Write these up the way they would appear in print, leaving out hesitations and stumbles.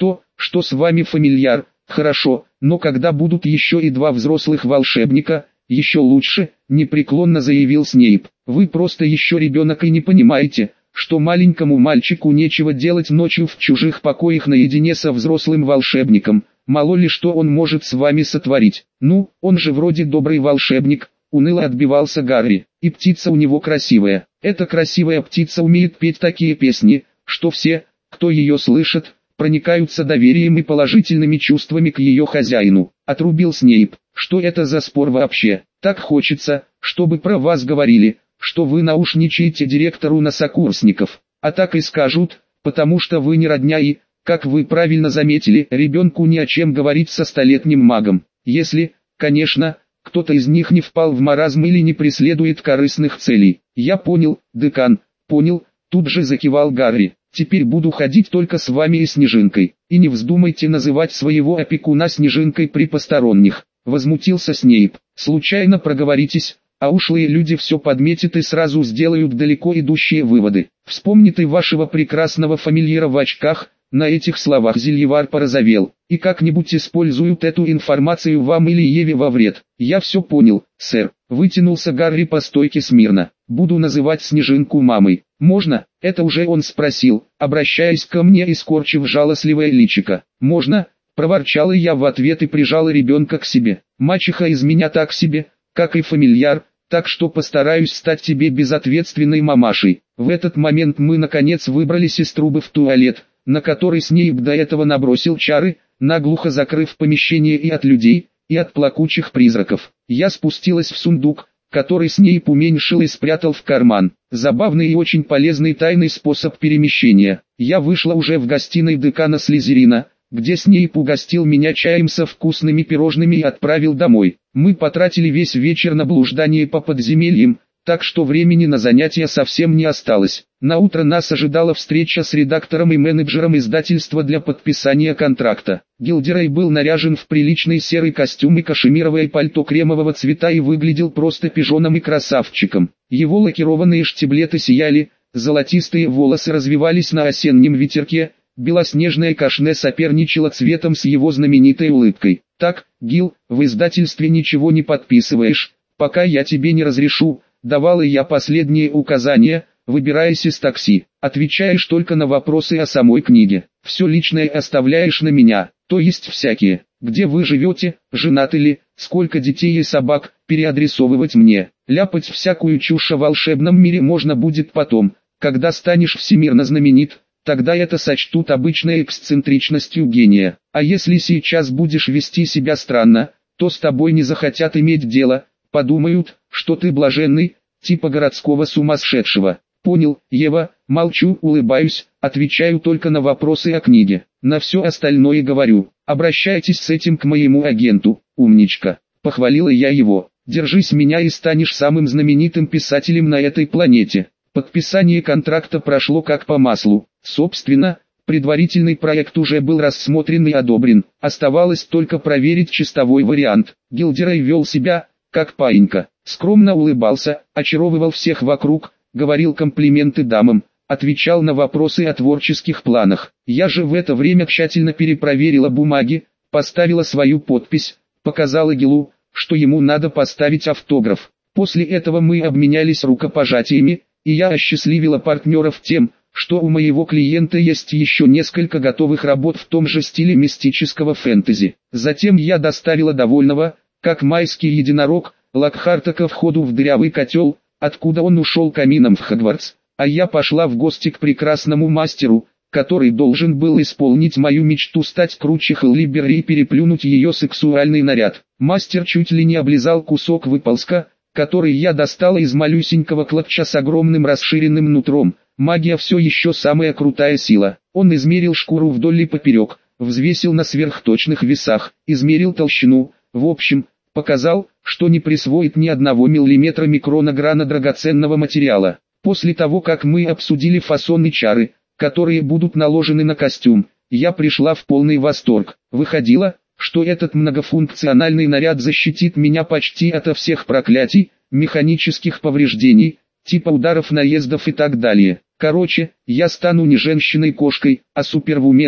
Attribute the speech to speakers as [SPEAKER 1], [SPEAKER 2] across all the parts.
[SPEAKER 1] То, что с вами фамильяр, хорошо, но когда будут еще и два взрослых волшебника, еще лучше, непреклонно заявил Снейп. Вы просто еще ребенок и не понимаете, что маленькому мальчику нечего делать ночью в чужих покоях наедине со взрослым волшебником, мало ли что он может с вами сотворить. Ну, он же вроде добрый волшебник, уныло отбивался Гарри, и птица у него красивая. Эта красивая птица умеет петь такие песни, что все, кто ее слышит, проникаются доверием и положительными чувствами к ее хозяину. Отрубил Снейп. Что это за спор вообще? Так хочется, чтобы про вас говорили, что вы наушничаете директору на сокурсников. А так и скажут, потому что вы не родня и, как вы правильно заметили, ребенку ни о чем говорить со столетним магом. Если, конечно, кто-то из них не впал в маразм или не преследует корыстных целей. Я понял, декан, понял, тут же закивал Гарри. Теперь буду ходить только с вами и Снежинкой. И не вздумайте называть своего опекуна Снежинкой при посторонних. Возмутился Снейп. Случайно проговоритесь, а ушлые люди все подметят и сразу сделают далеко идущие выводы. Вспомните вашего прекрасного фамильяра в очках. На этих словах Зельевар порозовел, и как-нибудь используют эту информацию вам или Еве во вред. Я все понял, сэр. Вытянулся Гарри по стойке смирно. Буду называть Снежинку мамой. Можно? Это уже он спросил, обращаясь ко мне и скорчив жалостливое личико. Можно? Проворчала я в ответ и прижала ребенка к себе. Мачеха из меня так себе, как и фамильяр, так что постараюсь стать тебе безответственной мамашей. В этот момент мы наконец выбрались из трубы в туалет, на который Снейп до этого набросил чары, наглухо закрыв помещение и от людей, и от плакучих призраков. Я спустилась в сундук, который Снейп уменьшил и спрятал в карман. Забавный и очень полезный тайный способ перемещения. Я вышла уже в гостиной декана Слизерина, где Снейп угостил меня чаем со вкусными пирожными и отправил домой. Мы потратили весь вечер на блуждание по подземельям, так что времени на занятия совсем не осталось. Наутро нас ожидала встреча с редактором и менеджером издательства для подписания контракта. Гилдерей был наряжен в приличный серый костюм и кашемировое пальто кремового цвета и выглядел просто пижоном и красавчиком. Его лакированные штиблеты сияли, золотистые волосы развивались на осеннем ветерке, белоснежное кашне соперничало цветом с его знаменитой улыбкой. «Так, Гил, в издательстве ничего не подписываешь, пока я тебе не разрешу», давала я последние указания, выбираясь из такси. Отвечаешь только на вопросы о самой книге. Все личное оставляешь на меня, то есть всякие. Где вы живете, женаты ли, сколько детей и собак, переадресовывать мне. Ляпать всякую чушь о волшебном мире можно будет потом, когда станешь всемирно знаменит. Тогда это сочтут обычной эксцентричностью гения. А если сейчас будешь вести себя странно, то с тобой не захотят иметь дело. Подумают, что ты блаженный, типа городского сумасшедшего. Понял, Ева, молчу, улыбаюсь, отвечаю только на вопросы о книге. На все остальное говорю. Обращайтесь с этим к моему агенту, умничка. Похвалила я его. Держись меня и станешь самым знаменитым писателем на этой планете. Подписание контракта прошло как по маслу. Собственно, предварительный проект уже был рассмотрен и одобрен. Оставалось только проверить чистовой вариант. Гилдерей вел себя как паинька, скромно улыбался, очаровывал всех вокруг, говорил комплименты дамам, отвечал на вопросы о творческих планах. Я же в это время тщательно перепроверила бумаги, поставила свою подпись, показала Гилу, что ему надо поставить автограф. После этого мы обменялись рукопожатиями, и я осчастливила партнеров тем, что у моего клиента есть еще несколько готовых работ в том же стиле мистического фэнтези. Затем я доставила довольного, как майский единорог, Локхарта ко входу в дырявый котел, откуда он ушел камином в Хогвартс, а я пошла в гости к прекрасному мастеру, который должен был исполнить мою мечту стать круче Хеллиберри и переплюнуть ее сексуальный наряд. Мастер чуть ли не облизал кусок выползка, который я достала из малюсенького клатча с огромным расширенным нутром. Магия все еще самая крутая сила. Он измерил шкуру вдоль и поперек, взвесил на сверхточных весах, измерил толщину, в общем, показал, что не присвоит ни 1 миллиметра микрона драгоценного материала. После того, как мы обсудили фасон и чары, которые будут наложены на костюм, я пришла в полный восторг. Выходило, что этот многофункциональный наряд защитит меня почти ото всех проклятий, механических повреждений, типа ударов, наездов и так далее. Короче, я стану не женщиной-кошкой, а супервумен,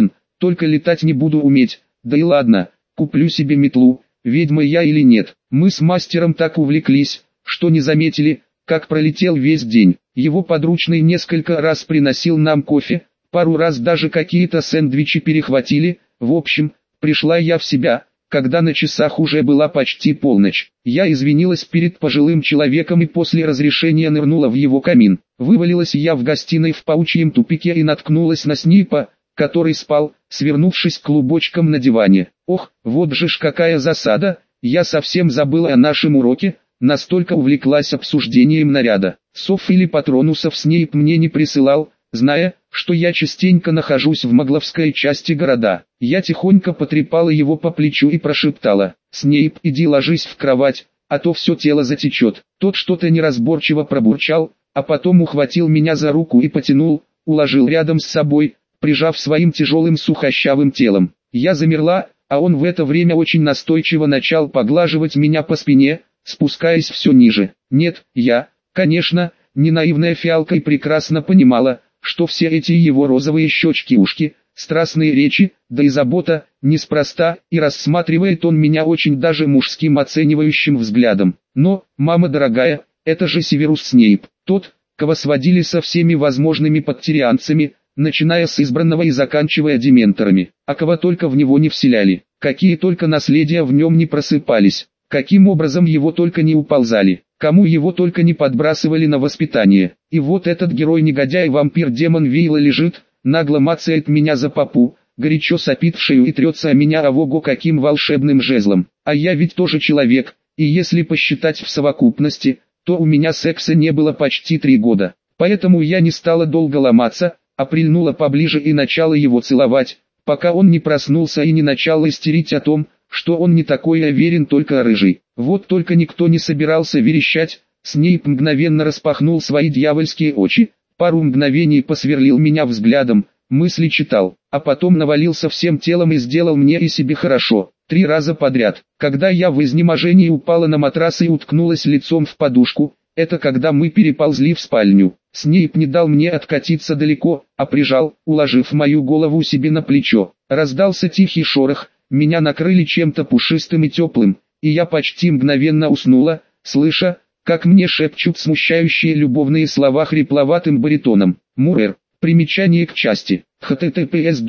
[SPEAKER 1] только летать не буду уметь, да и ладно, куплю себе метлу, ведьма я или нет. Мы с мастером так увлеклись, что не заметили, как пролетел весь день. Его подручный несколько раз приносил нам кофе, пару раз даже какие-то сэндвичи перехватили. В общем, пришла я в себя, когда на часах уже была почти полночь. Я извинилась перед пожилым человеком и после разрешения нырнула в его камин. Вывалилась я в гостиной в паучьем тупике и наткнулась на Снейпа, который спал, свернувшись клубочком на диване. Ох, вот же ж какая засада, я совсем забыла о нашем уроке, настолько увлеклась обсуждением наряда. Сов или патронусов Снейп мне не присылал, зная, что я частенько нахожусь в Могловской части города. Я тихонько потрепала его по плечу и прошептала: «Снейп, иди ложись в кровать, а то все тело затечет». Тот что-то неразборчиво пробурчал, а потом ухватил меня за руку и потянул, уложил рядом с собой, прижав своим тяжелым сухощавым телом. Я замерла, а он в это время очень настойчиво начал поглаживать меня по спине, спускаясь все ниже. Нет, я, конечно, не наивная фиалка и прекрасно понимала, что все эти его розовые щечки-ушки, страстные речи, да и забота, неспроста, и рассматривает он меня очень даже мужским оценивающим взглядом. Но, мама дорогая, это же Северус Снейп, тот, кого сводили со всеми возможными подтерианцами, начиная с избранного и заканчивая дементорами, а кого только в него не вселяли, какие только наследия в нем не просыпались, каким образом его только не уползали, кому его только не подбрасывали на воспитание. И вот этот герой-негодяй-вампир-демон Вейла лежит, нагло мацает меня за попу, горячо сопит в шею и трется о меня ого-го каким волшебным жезлом. А я ведь тоже человек, и если посчитать в совокупности, то у меня секса не было почти 3 года. Поэтому я не стала долго ломаться, а прильнула поближе и начала его целовать, пока он не проснулся и не начал истерить о том, что он не такой уверен, только рыжий. Вот только никто не собирался верещать. Снейп мгновенно распахнул свои дьявольские очи, пару мгновений посверлил меня взглядом, мысли читал, а потом навалился всем телом и сделал мне и себе хорошо, 3 раза подряд. Когда я в изнеможении упала на матрас и уткнулась лицом в подушку, это когда мы переползли в спальню. Снейп не дал мне откатиться далеко, а прижал, уложив мою голову себе на плечо. Раздался тихий шорох, меня накрыли чем-то пушистым и теплым, и я почти мгновенно уснула, слыша, как мне шепчут смущающие любовные слова хрипловатым баритоном. Мурер. Примечание к части. https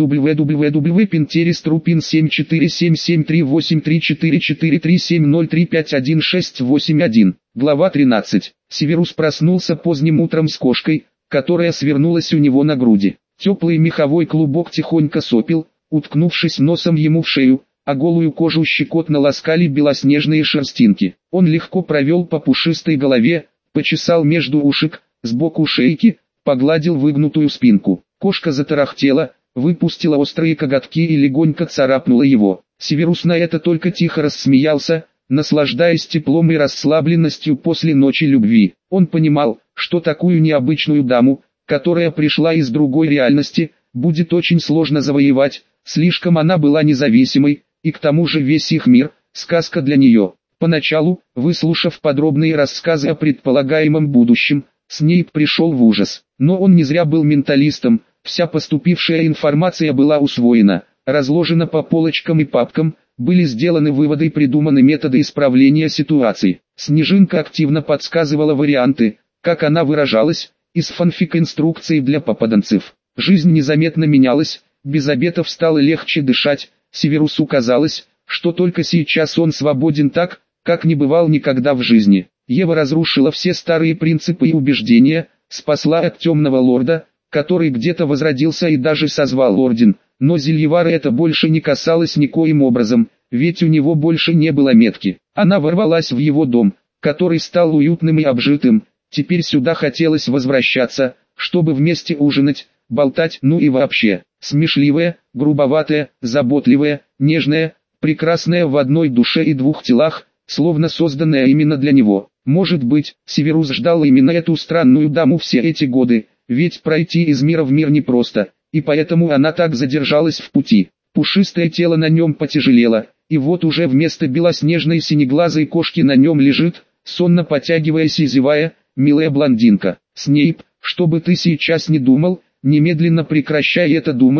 [SPEAKER 1] www.pinterest.ru.7738344370350351681. Глава 13. Северус проснулся поздним утром с кошкой, которая свернулась у него на груди. Теплый меховой клубок тихонько сопел, уткнувшись носом ему в шею, а голую кожу щекотно ласкали белоснежные шерстинки. Он легко провел по пушистой голове, почесал между ушек, сбоку шейки, погладил выгнутую спинку. Кошка затарахтела, выпустила острые коготки и легонько царапнула его. Северус на это только тихо рассмеялся, наслаждаясь теплом и расслабленностью после ночи любви. Он понимал, что такую необычную даму, которая пришла из другой реальности, будет очень сложно завоевать, слишком она была независимой, и к тому же весь их мир – сказка для нее. Поначалу, выслушав подробные рассказы о предполагаемом будущем, Снейп пришел в ужас. Но он не зря был менталистом, вся поступившая информация была усвоена, разложена по полочкам и папкам, были сделаны выводы и придуманы методы исправления ситуации. Снежинка активно подсказывала варианты, как она выражалась, из фанфик-инструкций для попаданцев. Жизнь незаметно менялась, без обетов стало легче дышать, Северусу казалось, что только сейчас он свободен так, как не бывал никогда в жизни. Ева разрушила все старые принципы и убеждения, спасла от темного лорда, который где-то возродился и даже созвал орден, но Зельевара это больше не касалось никоим образом, ведь у него больше не было метки. Она ворвалась в его дом, который стал уютным и обжитым, теперь сюда хотелось возвращаться, чтобы вместе ужинать, болтать, ну и вообще, смешливая, грубоватая, заботливая, нежная, прекрасная в одной душе и 2 телах, словно созданная именно для него. Может быть, Северус ждал именно эту странную даму все эти годы, ведь пройти из мира в мир непросто, и поэтому она так задержалась в пути. Пушистое тело на нем потяжелело, и вот уже вместо белоснежной синеглазой кошки на нем лежит, сонно потягиваясь и зевая, милая блондинка. Снейп, что бы ты сейчас ни думал, немедленно прекращай это думать,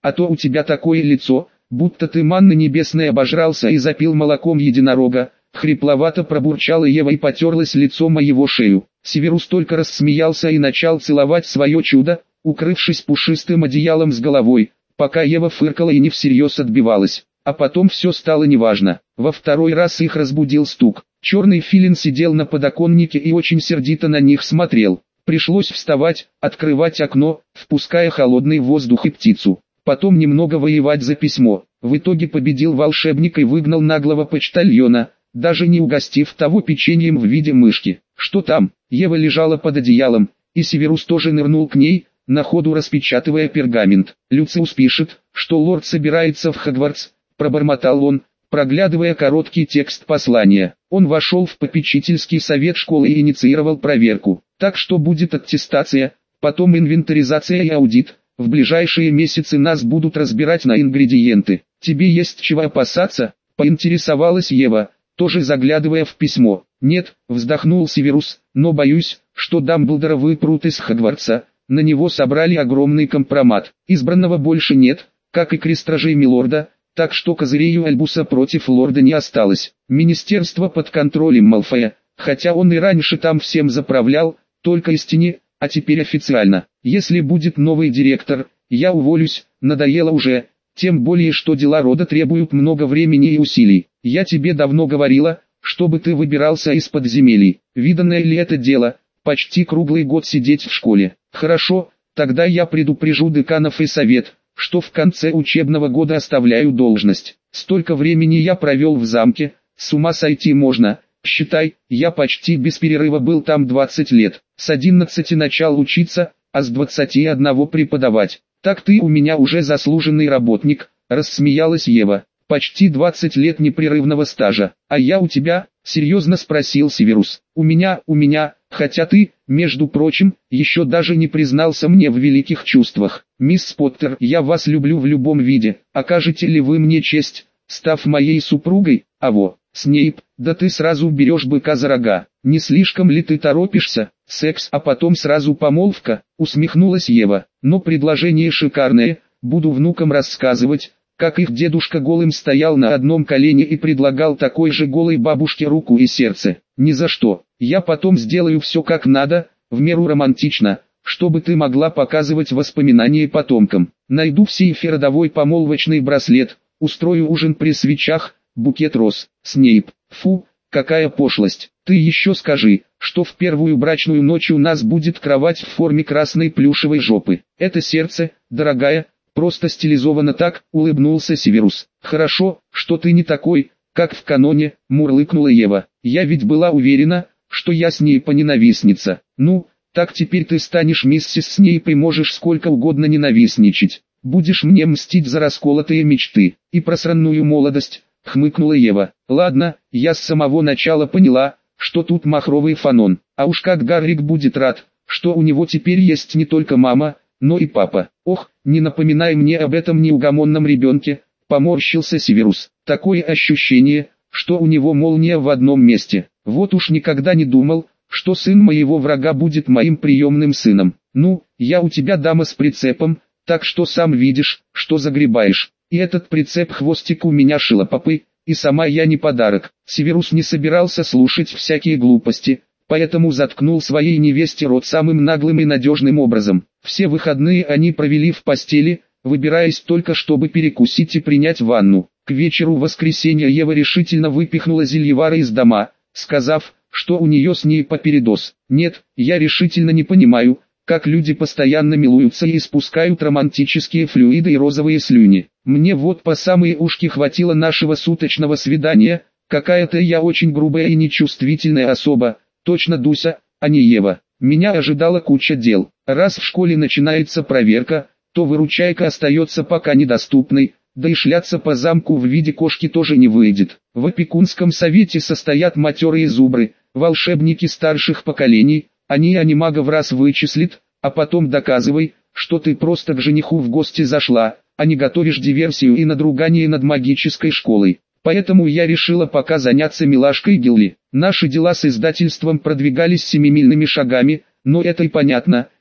[SPEAKER 1] а то у тебя такое лицо, будто ты манны небесной обожрался и запил молоком единорога. Хрипловато пробурчала Ева и потерлась лицом моего шею. Северус только рассмеялся и начал целовать свое чудо, укрывшись пушистым одеялом с головой, пока Ева фыркала и не всерьез отбивалась. А потом все стало неважно. Во второй раз их разбудил стук. Черный филин сидел на подоконнике и очень сердито на них смотрел. Пришлось вставать, открывать окно, впуская холодный воздух и птицу. Потом немного воевать за письмо. В итоге победил волшебник и выгнал наглого почтальона, даже не угостив того печеньем в виде мышки. Что там? Ева лежала под одеялом, и Северус тоже нырнул к ней, на ходу распечатывая пергамент. Люциус пишет, что лорд собирается в Хогвартс, пробормотал он, проглядывая короткий текст послания. Он вошел в попечительский совет школы и инициировал проверку. Так что будет аттестация, потом инвентаризация и аудит. В ближайшие месяцы нас будут разбирать на ингредиенты. Тебе есть чего опасаться? Поинтересовалась Ева, тоже заглядывая в письмо. Нет, вздохнул Северус, но боюсь, что Дамблдора выпрут из Хогвартса. На него собрали огромный компромат. Избранного больше нет, как и крестражей Милорда, так что козырей у Альбуса против лорда не осталось. Министерство под контролем Малфоя, хотя он и раньше там всем заправлял, только из тени, а теперь официально. Если будет новый директор, я уволюсь, надоело уже, тем более что дела рода требуют много времени и усилий. Я тебе давно говорила, чтобы ты выбирался из подземелий. Виданное ли это дело, почти круглый год сидеть в школе? Хорошо, тогда я предупрежу деканов и совет, что в конце учебного года оставляю должность. Столько времени я провел в замке, с ума сойти можно. Считай, я почти без перерыва был там 20 лет. С 11 начал учиться, а с 21 преподавать. Так ты у меня уже заслуженный работник, рассмеялась Ева. Почти 20 лет непрерывного стажа. А я у тебя? Серьезно спросил Северус. У меня, хотя ты, между прочим, еще даже не признался мне в великих чувствах. Мисс Поттер, я вас люблю в любом виде. Окажете ли вы мне честь, став моей супругой? Аво. Снейп, да ты сразу берешь быка за рога. Не слишком ли ты торопишься? Секс, а потом сразу помолвка, усмехнулась Ева. Но предложение шикарное, буду внукам рассказывать, как их дедушка голым стоял на одном колене и предлагал такой же голой бабушке руку и сердце. Ни за что. Я потом сделаю все как надо, в меру романтично, чтобы ты могла показывать воспоминания потомкам. Найду в сейфе родовой помолвочный браслет, устрою ужин при свечах, букет роз. Снейп, фу, какая пошлость. Ты еще скажи, что в первую брачную ночь у нас будет кровать в форме красной плюшевой жопы. Это сердце, дорогая, просто стилизовано так, улыбнулся Северус. Хорошо, что ты не такой, как в каноне, мурлыкнула Ева. Я ведь была уверена, что я Снейпа ненавистница. Ну, так теперь ты станешь миссис Снейп и можешь сколько угодно ненавистничать. Будешь мне мстить за расколотые мечты и просранную молодость, хмыкнула Ева. Ладно, я с самого начала поняла, что тут махровый фанон. А уж как Гаррик будет рад, что у него теперь есть не только мама, но и папа. Ох, не напоминай мне об этом неугомонном ребенке, поморщился Северус. Такое ощущение, что у него молния в одном месте. Вот уж никогда не думал, что сын моего врага будет моим приемным сыном. Ну, я у тебя дама с прицепом, так что сам видишь, что загребаешь. И этот прицеп-хвостик у меня шилопопы, и сама я не подарок. Северус не собирался слушать всякие глупости, поэтому заткнул своей невесте рот самым наглым и надежным образом. Все выходные они провели в постели, выбираясь только чтобы перекусить и принять ванну. К вечеру воскресенья Ева решительно выпихнула Зельевара из дома, сказав, что у нее с ней передоз. Нет, я решительно не понимаю, как люди постоянно милуются и испускают романтические флюиды и розовые слюни. Мне вот по самые ушки хватило нашего суточного свидания, какая-то я очень грубая и нечувствительная особа, точно Дуся, а не Ева. Меня ожидала куча дел. Раз в школе начинается проверка, то выручайка остается пока недоступной, да и шляться по замку в виде кошки тоже не выйдет. В опекунском совете состоят матерые зубры, волшебники старших поколений, они анимагов раз вычислит, а потом доказывай, что ты просто к жениху в гости зашла, а не готовишь диверсию и надругание над магической школой. Поэтому я решила пока заняться милашкой Гилли. Наши дела с издательством продвигались семимильными шагами, но это и понятно,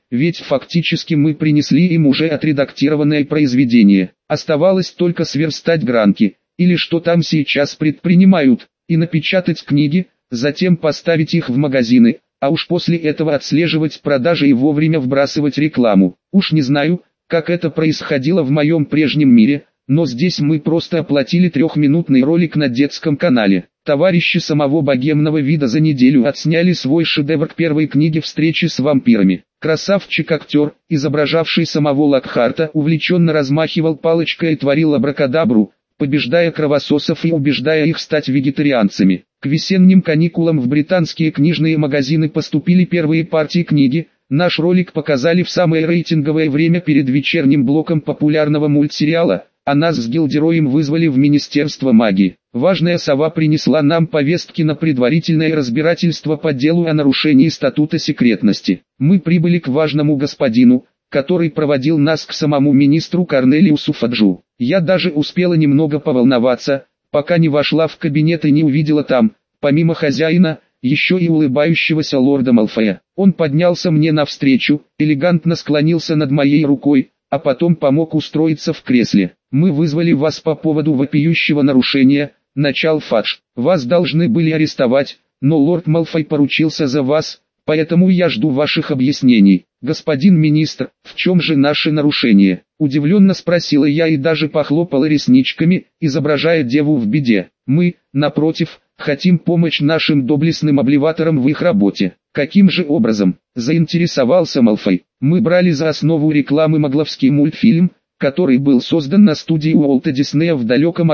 [SPEAKER 1] ведь фактически мы принесли им уже отредактированное произведение. Оставалось только сверстать гранки, или что там сейчас предпринимают, и напечатать книги, затем поставить их в магазины, а уж после этого отслеживать продажи и вовремя вбрасывать рекламу. Уж не знаю, как это происходило в моем прежнем мире, но здесь мы просто оплатили 3-минутный ролик на детском канале. Товарищи самого богемного вида за неделю отсняли свой шедевр к первой книге «Встречи с вампирами». Красавчик-актер, изображавший самого Локхарта, увлеченно размахивал палочкой и творил абракадабру, побеждая кровососов и убеждая их стать вегетарианцами. К весенним каникулам в британские книжные магазины поступили первые партии книги. Наш ролик показали в самое рейтинговое время перед вечерним блоком популярного мультсериала, а нас с Гилдероем вызвали в Министерство магии. Важная сова принесла нам повестки на предварительное разбирательство по делу о нарушении статута секретности. Мы прибыли к важному господину, который проводил нас к самому министру Корнелиусу Фаджу. Я даже успела немного поволноваться, пока не вошла в кабинет и не увидела там, помимо хозяина, еще и улыбающегося лорда Малфоя. Он поднялся мне навстречу, элегантно склонился над моей рукой, а потом помог устроиться в кресле. «Мы вызвали вас по поводу вопиющего нарушения», — начал Фадж. «Вас должны были арестовать, но лорд Малфой поручился за вас, поэтому я жду ваших объяснений». «Господин министр, в чем же наше нарушение?» — удивленно спросила я и даже похлопала ресничками, изображая деву в беде. «Мы, напротив, хотим помочь нашим доблестным обливаторам в их работе». «Каким же образом?» — заинтересовался Малфой. «Мы брали за основу рекламы магловский мультфильм, который был создан на студии Уолта Диснея в далеком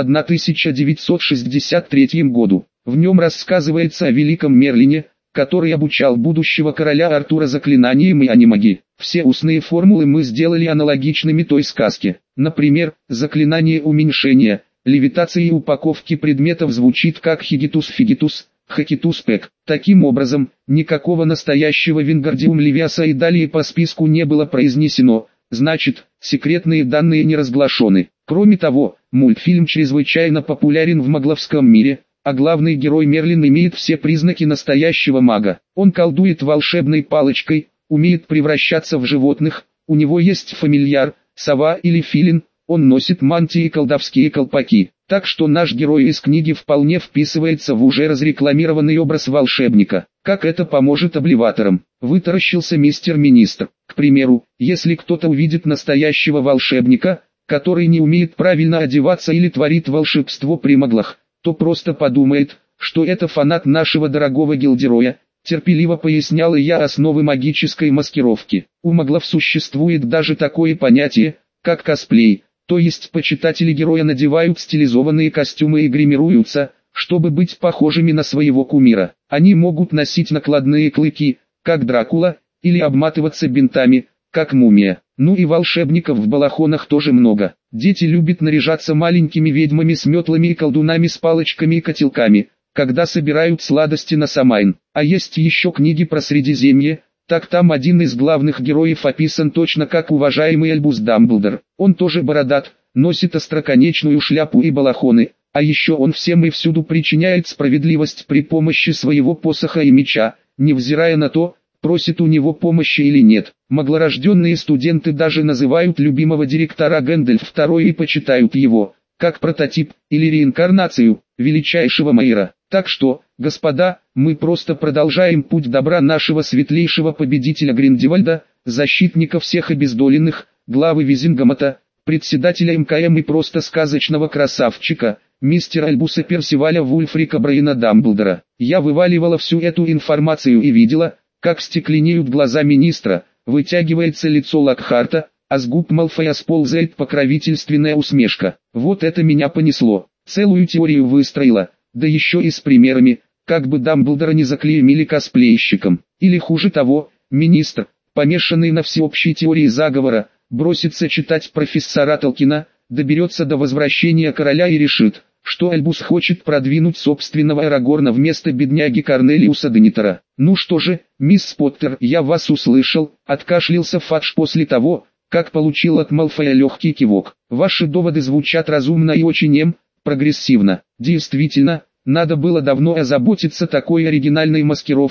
[SPEAKER 1] 1963 году. В нем рассказывается о великом Мерлине, который обучал будущего короля Артура заклинаниям и анимагии. Все устные формулы мы сделали аналогичными той сказке. Например, заклинание уменьшения, левитации и упаковки предметов звучит как хигитус-фигитус, хакитус-пек. Таким образом, никакого настоящего Вингардиум Левиаса и далее по списку не было произнесено, значит, секретные данные не разглашены. Кроме того, мультфильм чрезвычайно популярен в магловском мире, а главный герой Мерлин имеет все признаки настоящего мага. Он колдует волшебной палочкой, умеет превращаться в животных, у него есть фамильяр, сова или филин, он носит мантии и колдовские колпаки. Так что наш герой из книги вполне вписывается в уже разрекламированный образ волшебника. Как это поможет обливаторам? Вытаращился мистер министр. К примеру, если кто-то увидит настоящего волшебника, который не умеет правильно одеваться или творит волшебство при маглах, то просто подумает, что это фанат нашего дорогого Гилдероя, терпеливо поясняла я основы магической маскировки. У маглов существует даже такое понятие, как косплей, то есть почитатели героя надевают стилизованные костюмы и гримируются, чтобы быть похожими на своего кумира. Они могут носить накладные клыки, как Дракула, или обматываться бинтами, как мумия. Ну и волшебников в балахонах тоже много. Дети любят наряжаться маленькими ведьмами с метлами и колдунами с палочками и котелками, когда собирают сладости на Самайн. А есть еще книги про Средиземье, так там один из главных героев описан точно как уважаемый Альбус Дамблдор. Он тоже бородат, носит остроконечную шляпу и балахоны, а еще он всем и всюду причиняет справедливость при помощи своего посоха и меча, невзирая на то, просит у него помощи или нет. Маглорожденные студенты даже называют любимого директора Гэндальф II и почитают его, как прототип, или реинкарнацию, величайшего Мэйра. Так что, господа, мы просто продолжаем путь добра нашего светлейшего победителя Гриндевальда, защитника всех обездоленных, главы Визингамата, председателя МКМ и просто сказочного красавчика, мистера Альбуса Персиваля Вульфрика Брейна Дамблдора. Я вываливала всю эту информацию и видела, как стекленеют глаза министра, вытягивается лицо Локхарта, а с губ Малфоя сползает покровительственная усмешка. Вот это меня понесло. Целую теорию выстроила, да еще и с примерами, как бы Дамблдора не заклеймили косплейщиком. Или хуже того, министр, помешанный на всеобщей теории заговора, бросится читать профессора Толкина, доберется до возвращения короля и решит, что Альбус хочет продвинуть собственного Арагорна вместо бедняги Корнелиуса Денитора. «Ну что же, мисс Поттер, я вас услышал», — откашлялся Фадж после того, как получил от Малфоя легкий кивок. «Ваши доводы звучат разумно и очень прогрессивно. Действительно, надо было давно озаботиться такой оригинальной маскировкой,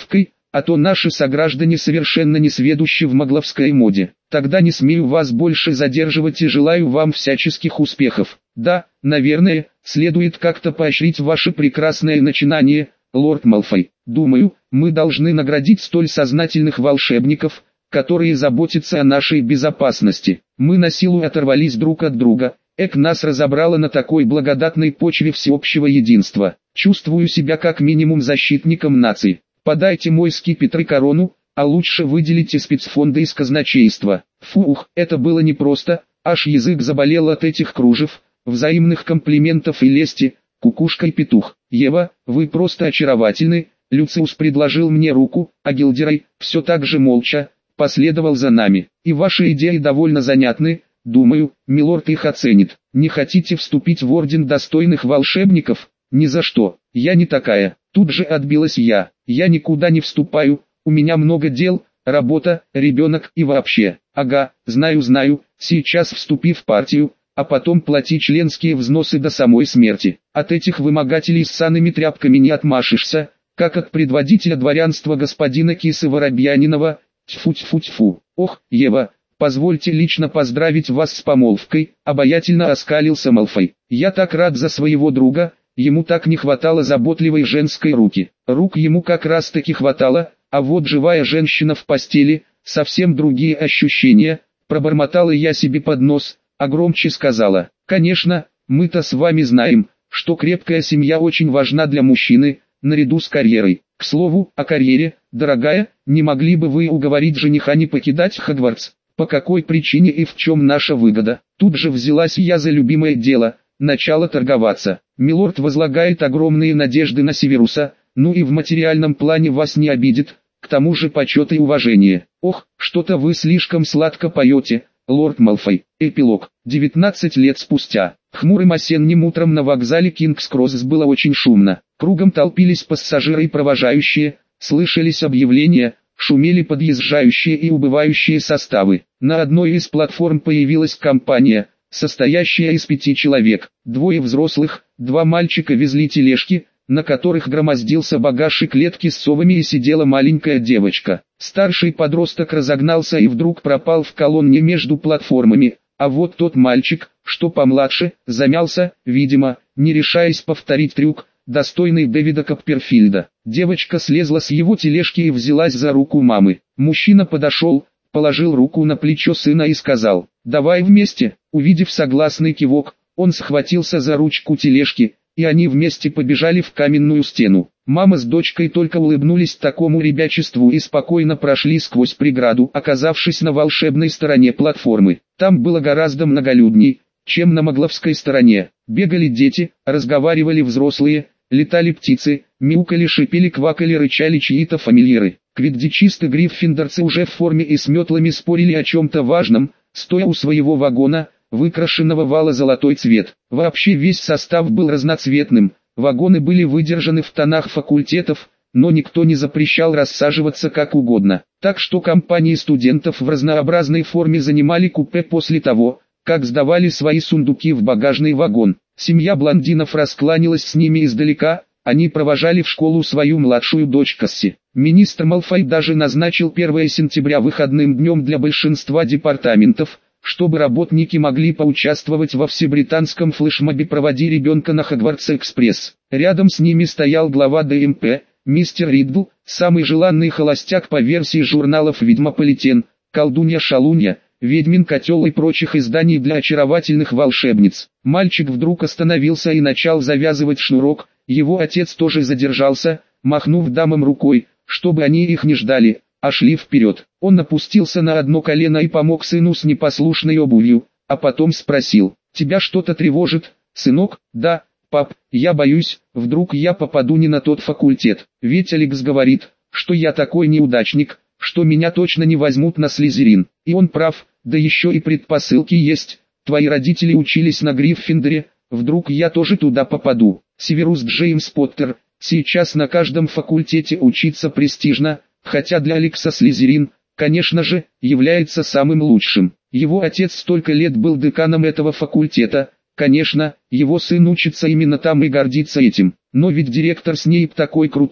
[SPEAKER 1] а то наши сограждане совершенно несведущи в магловской моде. Тогда не смею вас больше задерживать и желаю вам всяческих успехов. Да, наверное, следует как-то поощрить ваше прекрасное начинание, лорд Малфой. Думаю, мы должны наградить столь сознательных волшебников, которые заботятся о нашей безопасности. Мы на силу оторвались друг от друга. Нас разобрало на такой благодатной почве всеобщего единства. Чувствую себя как минимум защитником нации. Подайте мой скипетр и корону, а лучше выделите спецфонды из казначейства. Фух, это было непросто, аж язык заболел от этих кружев, взаимных комплиментов и лести, кукушка и петух. Ева, вы просто очаровательны. Люциус предложил мне руку, а Гилдерой, все так же молча, последовал за нами. И ваши идеи довольно занятны. Думаю, милорд их оценит. Не хотите вступить в орден достойных волшебников? Ни за что. Я не такая. Тут же отбилась я. Я никуда не вступаю. У меня много дел, работа, ребенок и вообще. Ага, знаю. Сейчас вступи в партию, а потом плати членские взносы до самой смерти. От этих вымогателей с санными тряпками не отмашешься, как от предводителя дворянства господина Кисы Воробьянинова. Тьфу-тьфу-тьфу. Ох, Ева, позвольте лично поздравить вас с помолвкой, обаятельно оскалился Малфой. Я так рад за своего друга, ему так не хватало заботливой женской руки. Рук ему как раз таки хватало, а вот живая женщина в постели, совсем другие ощущения, пробормотала я себе под нос, а громче сказала: конечно, мы-то с вами знаем, что крепкая семья очень важна для мужчины, наряду с карьерой. К слову, о карьере, дорогая, не могли бы вы уговорить жениха не покидать Хогвартс? По какой причине и в чем наша выгода? Тут же взялась я за любимое дело, начала торговаться. Милорд возлагает огромные надежды на Северуса, ну и в материальном плане вас не обидит, к тому же почет и уважение. Ох, что-то вы слишком сладко поете, лорд Малфой. Эпилог. 19 лет спустя. Хмурым осенним утром на вокзале Кингс-Кросс было очень шумно. Кругом толпились пассажиры и провожающие, слышались объявления, шумели подъезжающие и убывающие составы. На одной из платформ появилась компания, состоящая из 5 человек. 2 взрослых, 2 мальчика везли тележки, на которых громоздился багаж и клетки с совами, и сидела маленькая девочка. Старший подросток разогнался и вдруг пропал в колонне между платформами, а вот тот мальчик, что помладше, замялся, видимо, не решаясь повторить трюк, достойный Дэвида Копперфильда. Девочка слезла с его тележки и взялась за руку мамы. Мужчина подошел, положил руку на плечо сына и сказал: «Давай вместе». Увидев согласный кивок, он схватился за ручку тележки, и они вместе побежали в каменную стену. Мама с дочкой только улыбнулись такому ребячеству и спокойно прошли сквозь преграду, оказавшись на волшебной стороне платформы. Там было гораздо многолюдней, чем на магловской стороне. Бегали дети, разговаривали взрослые, летали птицы, мяукали, шипели, квакали, рычали чьи-то фамильяры. Квиддичисты гриффиндорцы уже в форме и с метлами спорили о чем-то важном, стоя у своего вагона, выкрашенного в алло-золотой цвет. Вообще весь состав был разноцветным, вагоны были выдержаны в тонах факультетов, но никто не запрещал рассаживаться как угодно. Так что компании студентов в разнообразной форме занимали купе после того, как сдавали свои сундуки в багажный вагон. Семья блондинов раскланялась с ними издалека, они провожали в школу свою младшую дочь Касси. Министр Малфой даже назначил 1 сентября выходным днем для большинства департаментов, чтобы работники могли поучаствовать во всебританском флешмобе «Проводи ребенка на Хогвартс-экспресс». Рядом с ними стоял глава ДМП, мистер Риддл, самый желанный холостяк по версии журналов «Ведьмополитен», «Колдунья-шалунья», «Ведьмин-котел» и прочих изданий для очаровательных волшебниц. Мальчик вдруг остановился и начал завязывать шнурок, его отец тоже задержался, махнув дамам рукой, чтобы они их не ждали, а шли вперед. Он опустился на одно колено и помог сыну с непослушной обувью, а потом спросил: «Тебя что-то тревожит, сынок?» «Да, пап, я боюсь, вдруг я попаду не на тот факультет. Ведь Алекс говорит, что я такой неудачник, что меня точно не возьмут на Слизерин. И он прав, да еще и предпосылки есть. Твои родители учились на Гриффиндоре, вдруг я тоже туда попаду». Северус Джеймс Поттер: сейчас на каждом факультете учиться престижно, хотя для Алекса Слизерин, конечно же, является самым лучшим. Его отец столько лет был деканом этого факультета, конечно, его сын учится именно там и гордится этим. Но ведь директор Снейп такой крутой,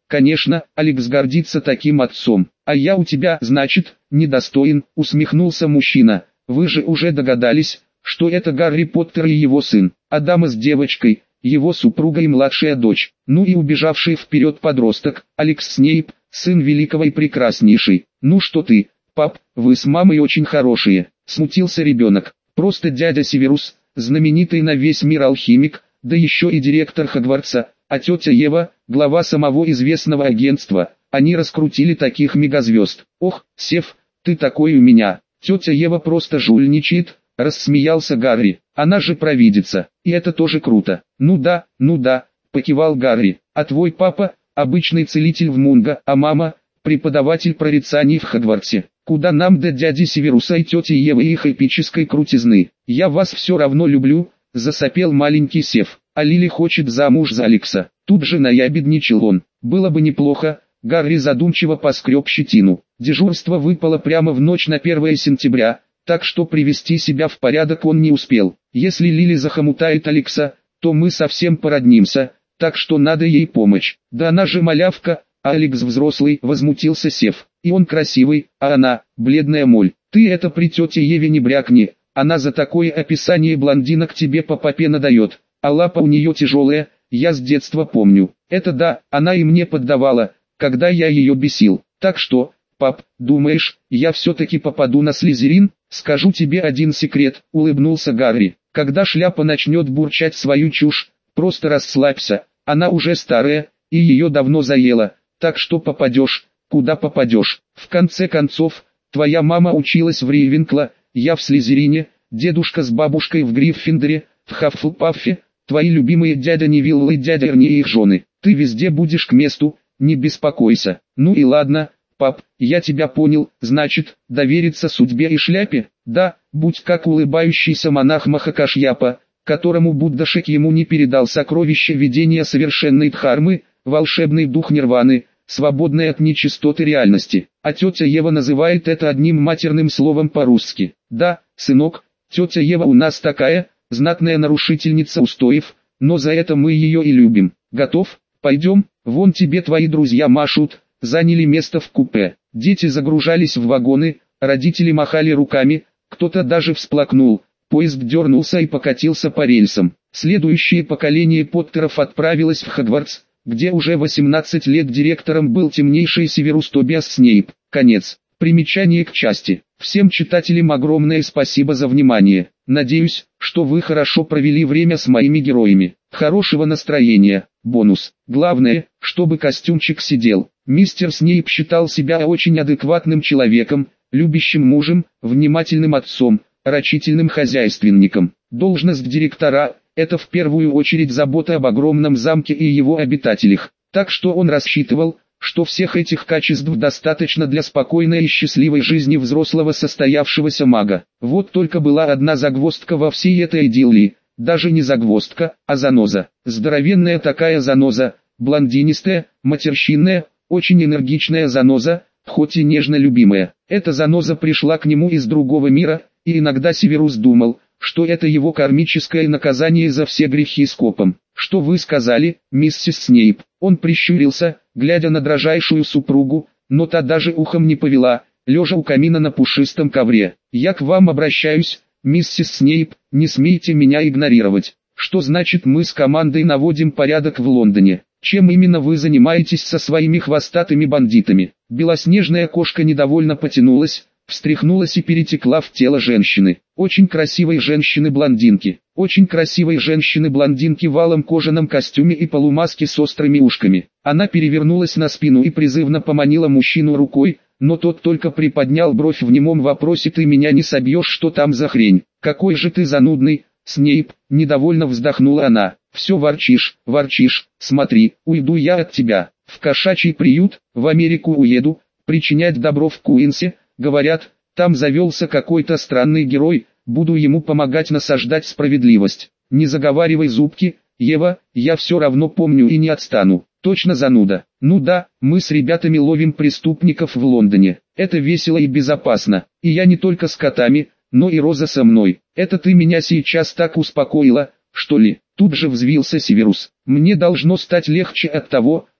[SPEAKER 1] Конечно, Алекс гордится таким отцом. А я у тебя, значит, недостоин, усмехнулся мужчина. Вы же уже догадались, что это Гарри Поттер и его сын, а дама с девочкой, его супруга и младшая дочь. Ну и убежавший вперед подросток, Алекс Снейп, сын великого и прекраснейший. Ну что ты, пап, вы с мамой очень хорошие, смутился ребенок. Просто дядя Северус, знаменитый на весь мир алхимик, да еще и директор Хогвартса, а тетя Ева, глава самого известного агентства. Они раскрутили таких мегазвезд. Ох, Сев, ты такой у меня. Тетя Ева просто жульничает, рассмеялся Гарри. Она же провидица, и это тоже круто. Ну да, покивал Гарри. А твой папа, обычный целитель в Мунго, а мама, преподаватель прорицаний в Хогвартсе. Куда нам до дяди Северуса и тети Евы и их эпической крутизны? Я вас все равно люблю, засопел маленький Сев. А Лили хочет замуж за Алекса. Тут же наябедничал он. Было бы неплохо. Гарри задумчиво поскреб щетину. Дежурство выпало прямо в ночь на 1 сентября, так что привести себя в порядок он не успел. Если Лили захомутает Алекса, то мы совсем породнимся, так что надо ей помочь. Да она же малявка, а Алекс взрослый, возмутился Сев. И он красивый, а она, бледная моль. Ты это при тете Еве не брякни, она за такое описание блондинок тебе по попе надает, а лапа у нее тяжелая, я с детства помню. Это да, она и мне поддавала, когда я ее бесил. Так что, пап, думаешь, я все-таки попаду на Слизерин? Скажу тебе один секрет, улыбнулся Гарри. Когда шляпа начнет бурчать свою чушь, просто расслабься, она уже старая, и ее давно заела, так что попадешь, куда попадешь. В конце концов, твоя мама училась в Рейвенкло, я в Слизерине, дедушка с бабушкой в Гриффиндоре, в Хаффлпаффе, твои любимые дядя Невилл и дядя Эрни и их жены. Ты везде будешь к месту, не беспокойся. Ну и ладно, пап, я тебя понял, значит, довериться судьбе и шляпе? Да, будь как улыбающийся монах Махакашьяпа, которому Будда Шакьямуни не передал сокровище видения совершенной Дхармы, волшебный дух Нирваны, свободный от нечистоты реальности. А тетя Ева называет это одним матерным словом по-русски. Да, сынок, тетя Ева у нас такая, знатная нарушительница устоев, но за это мы ее и любим. Готов? Пойдем, вон тебе твои друзья машут. Заняли место в купе. Дети загружались в вагоны, родители махали руками, кто-то даже всплакнул. Поезд дернулся и покатился по рельсам. Следующее поколение Поттеров отправилось в Хогвартс, где уже 18 лет директором был темнейший Северус Тобиас Снейп. Конец. Примечание к части. Всем читателям огромное спасибо за внимание. Надеюсь, что вы хорошо провели время с моими героями. Хорошего настроения. Бонус. Главное, чтобы костюмчик сидел. Мистер Снейп считал себя очень адекватным человеком, любящим мужем, внимательным отцом, рачительным хозяйственником. Должность директора – это в первую очередь забота об огромном замке и его обитателях. Так что он рассчитывал, что всех этих качеств достаточно для спокойной и счастливой жизни взрослого состоявшегося мага. Вот только была одна загвоздка во всей этой идиллии, даже не загвоздка, а заноза. Здоровенная такая заноза, блондинистая, матерщинная, очень энергичная заноза, хоть и нежно любимая. Эта заноза пришла к нему из другого мира, и иногда Северус думал, что это его кармическое наказание за все грехи скопом. «Что вы сказали, миссис Снейп?» Он прищурился, глядя на дрожайшую супругу, но та даже ухом не повела, лежа у камина на пушистом ковре. «Я к вам обращаюсь, миссис Снейп, не смейте меня игнорировать. Что значит мы с командой наводим порядок в Лондоне? Чем именно вы занимаетесь со своими хвостатыми бандитами?» Белоснежная кошка недовольно потянулась, встряхнулась и перетекла в тело женщины. Очень красивой женщины-блондинки. Очень красивой женщины-блондинки в алом кожаном костюме и полумаске с острыми ушками. Она перевернулась на спину и призывно поманила мужчину рукой, но тот только приподнял бровь в немом вопросе: «Ты меня не собьешь, что там за хрень?» «Какой же ты занудный, Снейп!» — недовольно вздохнула она. «Все ворчишь, смотри, уйду я от тебя. В кошачий приют, в Америку уеду, причинять добро в Куинсе. Говорят, там завелся какой-то странный герой, буду ему помогать насаждать справедливость. Не заговаривай зубки, Ева, я все равно помню и не отстану. Точно зануда. Ну да, мы с ребятами ловим преступников в Лондоне. Это весело и безопасно. И я не только с котами, но и Роза со мной. Это ты меня сейчас так успокоила, что ли?» Тут же взвился Северус. «Мне должно стать легче от того,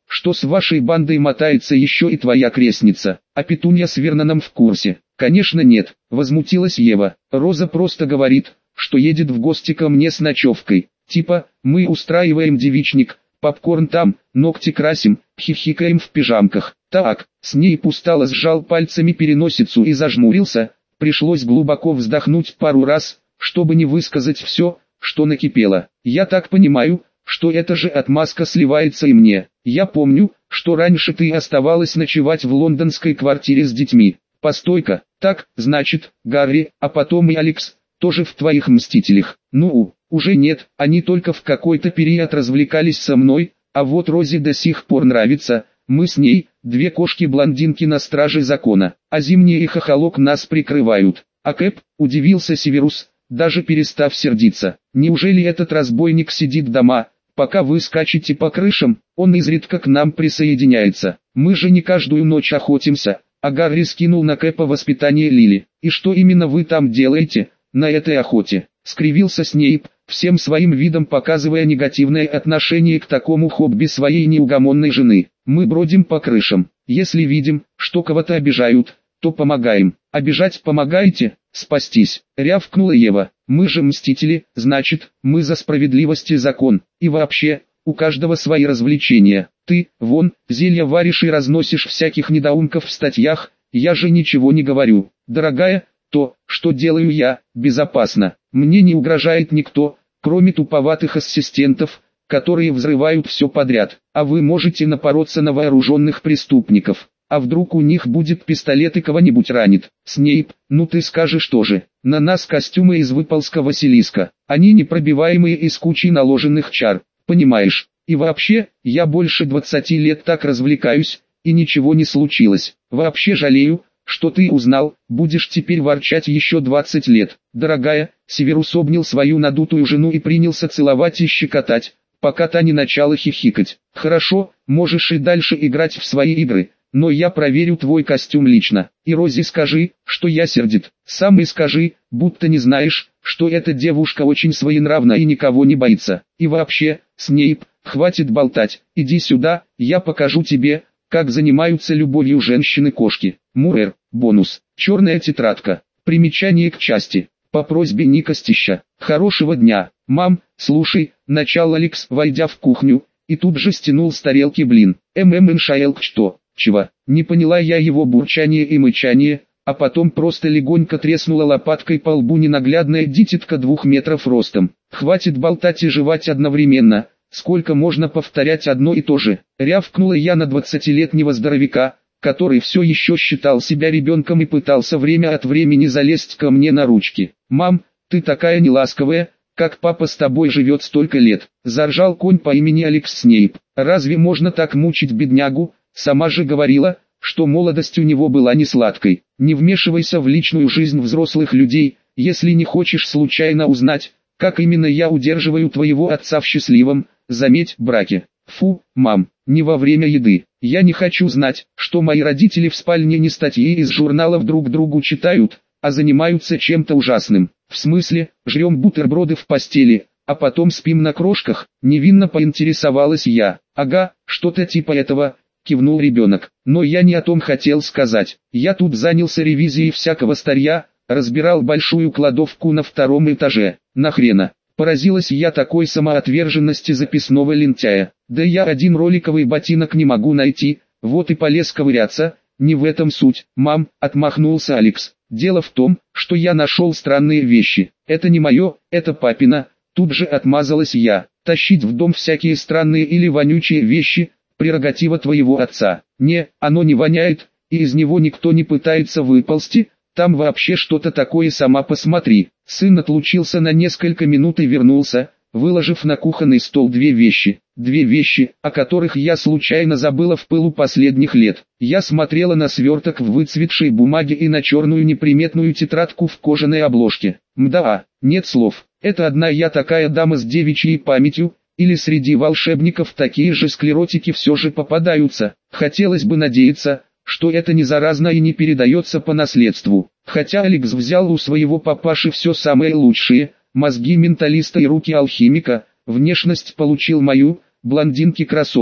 [SPEAKER 1] что с вашей бандой мотается еще и твоя крестница, а Петунья с Верноном в курсе? Конечно нет, возмутилась Ева. Роза просто говорит, что едет в гости ко мне с ночевкой. Типа, мы устраиваем девичник, попкорн там, ногти красим, хихикаем в пижамках. Так, Снейп устало сжал пальцами переносицу и зажмурился, пришлось глубоко вздохнуть пару раз, чтобы не высказать все, что накипело. Я так понимаю, что эта же отмазка сливается и мне. Я помню, что раньше ты оставалась ночевать в лондонской квартире с детьми. Постой-ка, так, значит, Гарри, а потом и Алекс, тоже в твоих мстителях. Ну, уже нет, они только в какой-то период развлекались со мной, а вот Розе до сих пор нравится. Мы с ней, две кошки-блондинки на страже закона, а Зимний и Хохолок нас прикрывают. А Кэп, удивился Северус, даже перестав сердиться. Неужели этот разбойник сидит дома, пока вы скачете по крышам? Он изредка к нам присоединяется. Мы же не каждую ночь охотимся. А Гарри скинул на Кэпа воспитание Лили. И что именно вы там делаете, на этой охоте? Скривился Снейп, всем своим видом показывая негативное отношение к такому хобби своей неугомонной жены. Мы бродим по крышам. Если видим, что кого-то обижают, то помогаем. Обижать помогаете? Спастись, рявкнула Ева. Мы же мстители, значит, мы за справедливость и закон. И вообще, у каждого свои развлечения. Ты, вон, зелья варишь и разносишь всяких недоумков в статьях, я же ничего не говорю. Дорогая, то, что делаю я, безопасно. Мне не угрожает никто, кроме туповатых ассистентов, которые взрывают все подряд. А вы можете напороться на вооруженных преступников. А вдруг у них будет пистолет и кого-нибудь ранит? Снейп, ну ты скажешь тоже. На нас костюмы из выползка Василиска. Они непробиваемые из кучи наложенных чар. Понимаешь? И вообще, я больше 20 лет так развлекаюсь, и ничего не случилось. Вообще жалею, что ты узнал, будешь теперь ворчать еще 20 лет. Дорогая, Северус обнял свою надутую жену и принялся целовать и щекотать, пока та не начала хихикать. Хорошо, можешь и дальше играть в свои игры, но я проверю твой костюм лично. И Розе скажи, что я сердит. Сам и скажи, будто не знаешь, что эта девушка очень своенравна и никого не боится. И вообще, Снейп, хватит болтать, иди сюда, я покажу тебе, как занимаются любовью женщины-кошки. Мурер, бонус, черная тетрадка, примечание к части, по просьбе Ника Стища. Хорошего дня, мам, слушай, начал Алекс, войдя в кухню, и тут же стянул с тарелки блин. Иншаэлк что? Чего? Не поняла я его бурчание и мычание, а потом просто легонько треснула лопаткой по лбу ненаглядная дитятка 2 метров ростом. Хватит болтать и жевать одновременно, сколько можно повторять одно и то же. Рявкнула я на 20-летнего здоровяка, который все еще считал себя ребенком и пытался время от времени залезть ко мне на ручки. «Мам, ты такая неласковая, как папа с тобой живет столько лет», заржал конь по имени Алекс Снейп. «Разве можно так мучить беднягу? Сама же говорила, что молодость у него была не сладкой. Не вмешивайся в личную жизнь взрослых людей, если не хочешь случайно узнать, как именно я удерживаю твоего отца в счастливом, заметь, браке. Фу, мам, не во время еды. Я не хочу знать, что мои родители в спальне не статьи из журналов друг другу читают, а занимаются чем-то ужасным. В смысле, жрем бутерброды в постели, а потом спим на крошках?» Невинно поинтересовалась я. «Ага, что-то типа этого», кивнул ребенок. «Но я не о том хотел сказать. Я тут занялся ревизией всякого старья, разбирал большую кладовку на 2-м этаже. Нахрена?» Поразилась я такой самоотверженности записного лентяя. «Да я один роликовый ботинок не могу найти, вот и полез ковыряться». «Не в этом суть, мам», отмахнулся Алекс. «Дело в том, что я нашел странные вещи. Это не мое, это папина». Тут же отмазалась я. «Тащить в дом всякие странные или вонючие вещи – прерогатива твоего отца. Не, оно не воняет, и из него никто не пытается выползти. Там вообще что-то такое, сама посмотри». Сын отлучился на несколько минут и вернулся, выложив на кухонный стол 2 вещи. 2 вещи, о которых я случайно забыла в пылу последних лет. Я смотрела на сверток в выцветшей бумаге и на черную неприметную тетрадку в кожаной обложке. Мда, нет слов. Это одна я такая дама с девичьей памятью, или среди волшебников такие же склеротики все же попадаются. Хотелось бы надеяться, что это не заразно и не передается по наследству. Хотя Алекс взял у своего папаши все самое лучшее, мозги менталиста и руки алхимика, внешность получил мою, блондинки-красотки.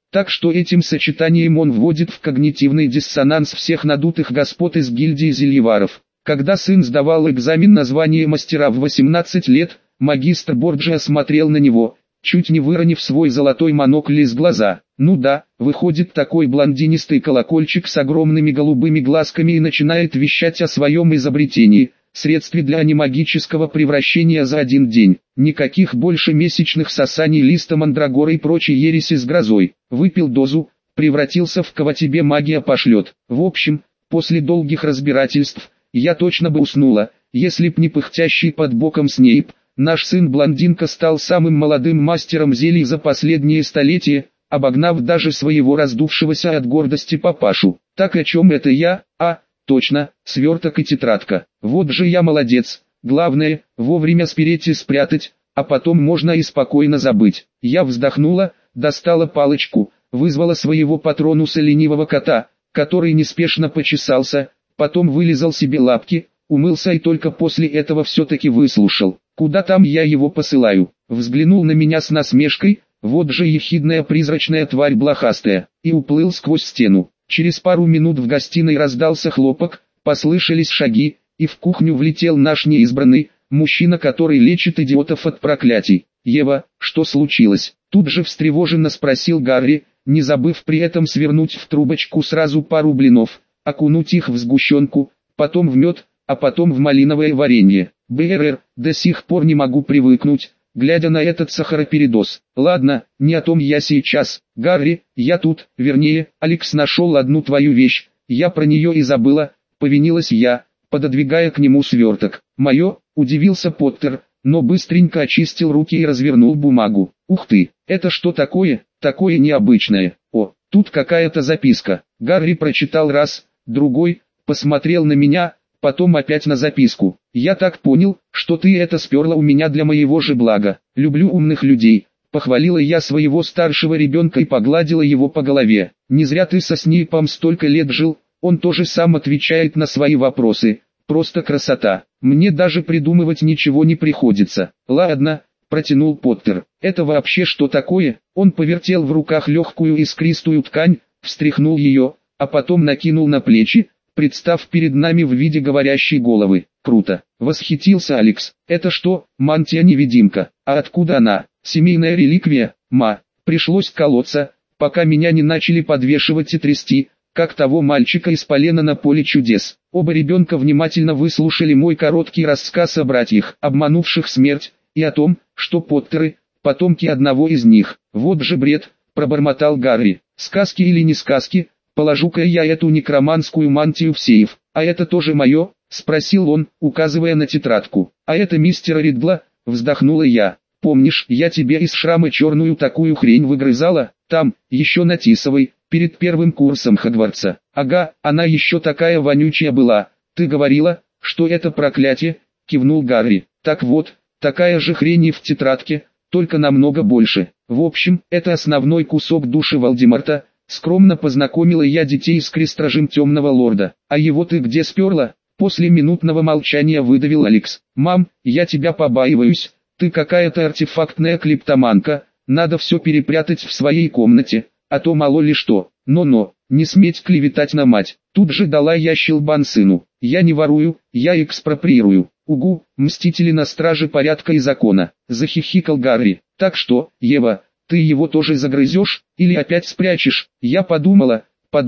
[SPEAKER 1] Так что этим сочетанием он вводит в когнитивный диссонанс всех надутых господ из гильдии зельеваров. Когда сын сдавал экзамен на звание мастера в 18 лет, магистр Борджиа смотрел на него, чуть не выронив свой золотой монокль из глаза. Ну да, выходит такой блондинистый колокольчик с огромными голубыми глазками и начинает вещать о своем изобретении, средстве для анимагического превращения за один день. Никаких больше месячных сосаний листа мандрагоры и прочей ереси с грозой. Выпил дозу, превратился в кого тебе магия пошлет. В общем, после долгих разбирательств, я точно бы уснула, если б не пыхтящий под боком Снейп. Наш сын-блондинка стал самым молодым мастером зелий за последние столетия, обогнав даже своего раздувшегося от гордости папашу. Так о чем это я? Точно, сверток и тетрадка. Вот же я молодец. Главное, вовремя спереть и спрятать, а потом можно и спокойно забыть. Я вздохнула, достала палочку, вызвала своего патронуса ленивого кота, который неспешно почесался, потом вылизал себе лапки, умылся и только после этого все-таки выслушал. Куда там я его посылаю? Взглянул на меня с насмешкой, вот же ехидная призрачная тварь блохастая, и уплыл сквозь стену. Через пару минут в гостиной раздался хлопок, послышались шаги, и в кухню влетел наш неизбранный, мужчина, который лечит идиотов от проклятий. «Ева, что случилось?» Тут же встревоженно спросил Гарри, не забыв при этом свернуть в трубочку сразу пару блинов, окунуть их в сгущенку, потом в мед, а потом в малиновое варенье. БРР, до сих пор не могу привыкнуть, глядя на этот сахаропередоз. Ладно, не о том я сейчас. Гарри, я тут, вернее, Алекс нашел одну твою вещь, я про нее и забыла, повинилась я, пододвигая к нему сверток. Мое, удивился Поттер, но быстренько очистил руки и развернул бумагу. Ух ты, это что такое, такое необычное? О, тут какая-то записка. Гарри прочитал раз, другой, посмотрел на меня, потом опять на записку. «Я так понял, что ты это сперла у меня для моего же блага. Люблю умных людей», — похвалила я своего старшего ребенка и погладила его по голове. «Не зря ты со Снейпом столько лет жил, он тоже сам отвечает на свои вопросы. Просто красота. Мне даже придумывать ничего не приходится». «Ладно», — протянул Поттер. «Это вообще что такое?» Он повертел в руках легкую искристую ткань, встряхнул ее, а потом накинул на плечи, представ перед нами в виде говорящей головы. «Круто!» — восхитился Алекс. «Это что, мантия-невидимка? А откуда она? Семейная реликвия? Пришлось колоться, пока меня не начали подвешивать и трясти, как того мальчика из полена на поле чудес». Оба ребенка внимательно выслушали мой короткий рассказ о братьях, обманувших смерть, и о том, что Поттеры — потомки одного из них. «Вот же бред!» — пробормотал Гарри. «Сказки или не сказки? Положу-ка я эту некроманскую мантию в сейф. А это тоже мое?» — спросил он, указывая на тетрадку. «А это мистера Риддла», — вздохнула я. «Помнишь, я тебе из шрама черную такую хрень выгрызала? Там, еще на Тисовой, перед первым курсом Хогвартса. Ага, она еще такая вонючая была. Ты говорила, что это проклятие?» — кивнул Гарри. «Так вот, такая же хрень и в тетрадке, только намного больше. В общем, это основной кусок души Волдеморта». Скромно познакомила я детей с крестражем темного лорда. «А его ты где сперла?» После минутного молчания выдавил Алекс. «Мам, я тебя побаиваюсь, ты какая-то артефактная клептоманка, надо все перепрятать в своей комнате, а то мало ли что. Но, не сметь клеветать на мать». Тут же дала я щелбан сыну. «Я не ворую, я экспроприирую». «Угу, мстители на страже порядка и закона», — захихикал Гарри. «Так что, Ева, ты его тоже загрызешь, или опять спрячешь?» Я подумала,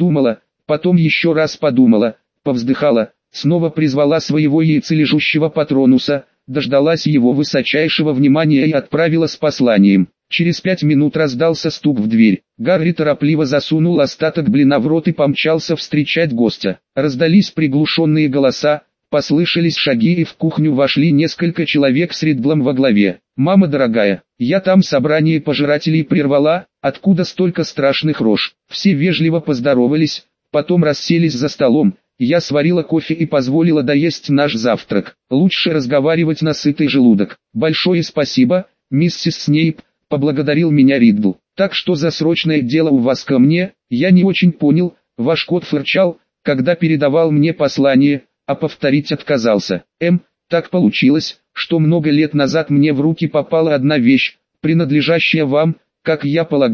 [SPEAKER 1] потом еще раз подумала, повздыхала, снова призвала своего яйцележущего патронуса, дождалась его высочайшего внимания и отправила с посланием. Через 5 минут раздался стук в дверь. Гарри торопливо засунул остаток блина в рот и помчался встречать гостя. Раздались приглушенные голоса, послышались шаги и в кухню вошли несколько человек с Риддлом во главе. «Мама дорогая, я там собрание пожирателей прервала, откуда столько страшных рож?» Все вежливо поздоровались, потом расселись за столом. Я сварила кофе и позволила доесть наш завтрак. Лучше разговаривать на сытый желудок. «Большое спасибо, миссис Снейп», — поблагодарил меня Риддл. «Так что за срочное дело у вас ко мне?» Я не очень понял, ваш кот фырчал, когда передавал мне послание, а повторить отказался. Так получилось, что много лет назад мне в руки попала одна вещь, принадлежащая вам, как я полагаю.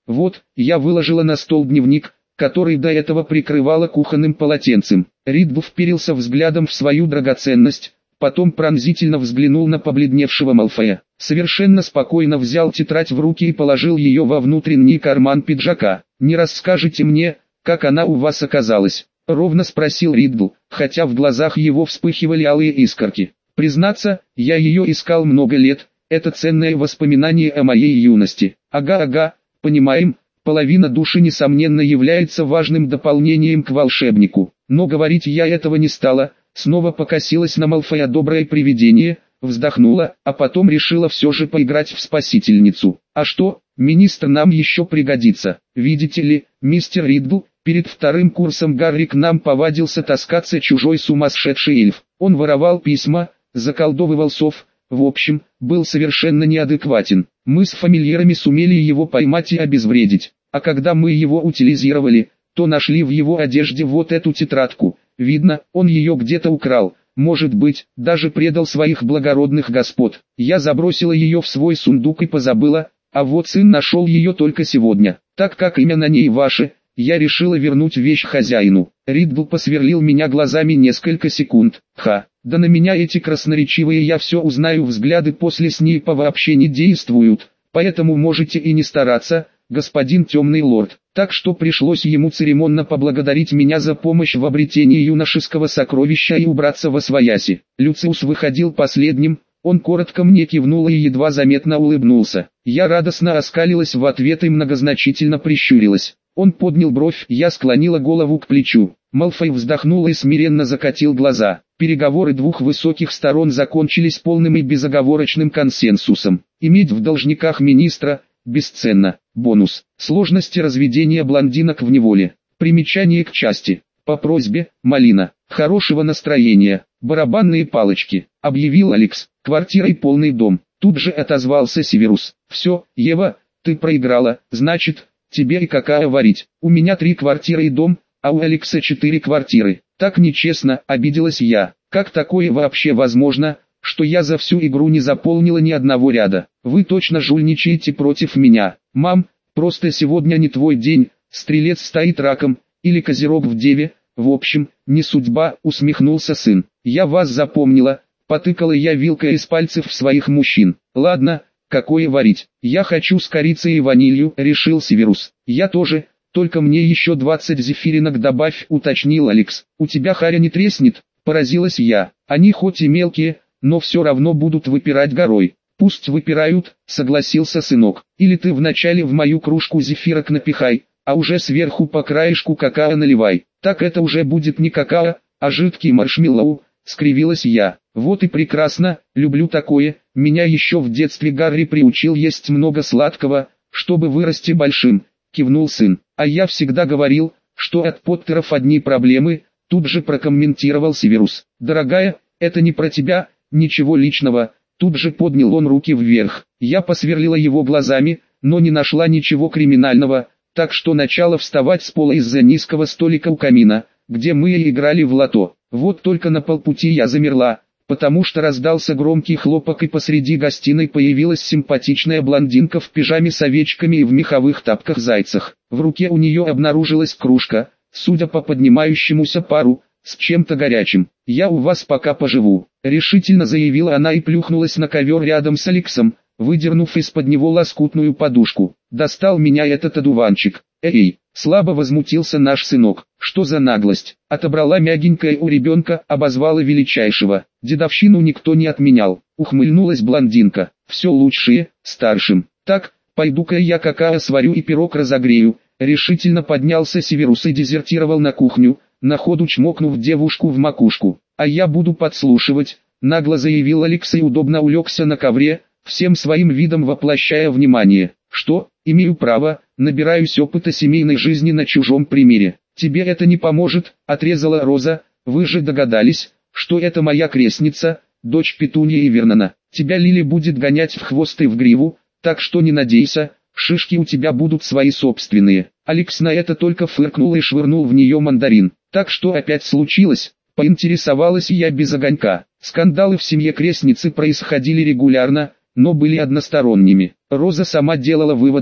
[SPEAKER 1] Вот, я выложила на стол дневник, который до этого прикрывала кухонным полотенцем. Ридл вперился взглядом в свою драгоценность, потом пронзительно взглянул на побледневшего Малфоя. Совершенно спокойно взял тетрадь в руки и положил ее во внутренний карман пиджака. «Не расскажете мне, как она у вас оказалась?» — ровно спросил Ридл, хотя в глазах его вспыхивали алые искорки. «Признаться, я ее искал много лет, это ценное воспоминание о моей юности. Ага, понимаем, половина души несомненно является важным дополнением к волшебнику. Но говорить я этого не стала». Снова покосилась на Малфоя доброе привидение, вздохнула, а потом решила все же поиграть в спасительницу. «А что, министр нам еще пригодится. Видите ли, мистер Ридл, перед вторым курсом Гарри к нам повадился таскаться чужой сумасшедший эльф. Он воровал письма, заколдовывал сов, в общем, был совершенно неадекватен. Мы с фамильярами сумели его поймать и обезвредить. А когда мы его утилизировали, то нашли в его одежде вот эту тетрадку. Видно, он ее где-то украл, может быть, даже предал своих благородных господ. Я забросила ее в свой сундук и позабыла, а вот сын нашел ее только сегодня. Так как имя на ней ваше, я решила вернуть вещь хозяину». Ридл посверлил меня глазами несколько секунд. Да на меня эти красноречивые «я все узнаю» взгляды после Снейпа вообще не действуют, поэтому можете и не стараться, господин темный лорд. Так что пришлось ему церемонно поблагодарить меня за помощь в обретении юношеского сокровища и убраться восвояси. Люциус выходил последним, он коротко мне кивнул и едва заметно улыбнулся. Я радостно оскалилась в ответ и многозначительно прищурилась. Он поднял бровь, я склонила голову к плечу. Малфой вздохнул и смиренно закатил глаза. Переговоры двух высоких сторон закончились полным и безоговорочным консенсусом. Иметь в должниках министра – бесценно. Бонус. Сложности разведения блондинок в неволе. Примечание к части. По просьбе, Малина. Хорошего настроения. Барабанные палочки. Объявил Алекс. Квартира и полный дом. Тут же отозвался Северус. Все, Ева, ты проиграла, значит, тебе и какая варить. У меня 3 квартиры и дом, а у Алекса 4 квартиры. Так нечестно, обиделась я. Как такое вообще возможно, что я за всю игру не заполнила ни одного ряда? Вы точно жульничаете против меня. Мам, просто сегодня не твой день, стрелец стоит раком, или козерог в деве, в общем, не судьба, усмехнулся сын. Я вас запомнила, потыкала я вилкой из пальцев своих мужчин. Ладно, какое варить? Я хочу с корицей и ванилью, решил Северус. Я тоже, только мне еще 20 зефиринок добавь, уточнил Алекс. У тебя харя не треснет? Поразилась я. Они хоть и мелкие, но все равно будут выпирать горой. Пусть выпирают, согласился сынок. Или ты вначале в мою кружку зефирок напихай, а уже сверху по краешку какао наливай. Так это уже будет не какао, а жидкий маршмеллоу, скривилась я. Вот и прекрасно, люблю такое. Меня еще в детстве Гарри приучил есть много сладкого, чтобы вырасти большим, кивнул сын. А я всегда говорил, что от Поттеров одни проблемы, тут же прокомментировал Северус. Дорогая, это не про тебя, ничего личного. Тут же поднял он руки вверх. Я посверлила его глазами, но не нашла ничего криминального, так что начала вставать с пола из-за низкого столика у камина, где мы и играли в лото. Вот только на полпути я замерла, потому что раздался громкий хлопок и посреди гостиной появилась симпатичная блондинка в пижаме с овечками и в меховых тапках-зайцах. В руке у нее обнаружилась кружка, судя по поднимающемуся пару, с чем-то горячим. «Я у вас пока поживу», — решительно заявила она и плюхнулась на ковер рядом с Алексом, выдернув из-под него лоскутную подушку. «Достал меня этот одуванчик». «Эй!» — слабо возмутился наш сынок. «Что за наглость?» Отобрала мягенькая у ребенка, обозвала величайшего. Дедовщину никто не отменял. Ухмыльнулась блондинка. «Все лучшее, старшим. Так, пойду-ка я какао сварю и пирог разогрею». Решительно поднялся Северус и дезертировал на кухню, на ходу чмокнув девушку в макушку. «А я буду подслушивать», — нагло заявил Алекс и удобно улегся на ковре, всем своим видом воплощая внимание. «Что, имею право, набираюсь опыта семейной жизни на чужом примере». «Тебе это не поможет», — отрезала Роза. «Вы же догадались, что это моя крестница, дочь Петуньи и Вернона. Тебя Лили будет гонять в хвост и в гриву, так что не надейся, шишки у тебя будут свои собственные». Алекс на это только фыркнул и швырнул в нее мандарин. «Так что опять случилось?» — поинтересовалась я без огонька. Скандалы в семье крестницы происходили регулярно, но были односторонними. Роза сама делала выводы,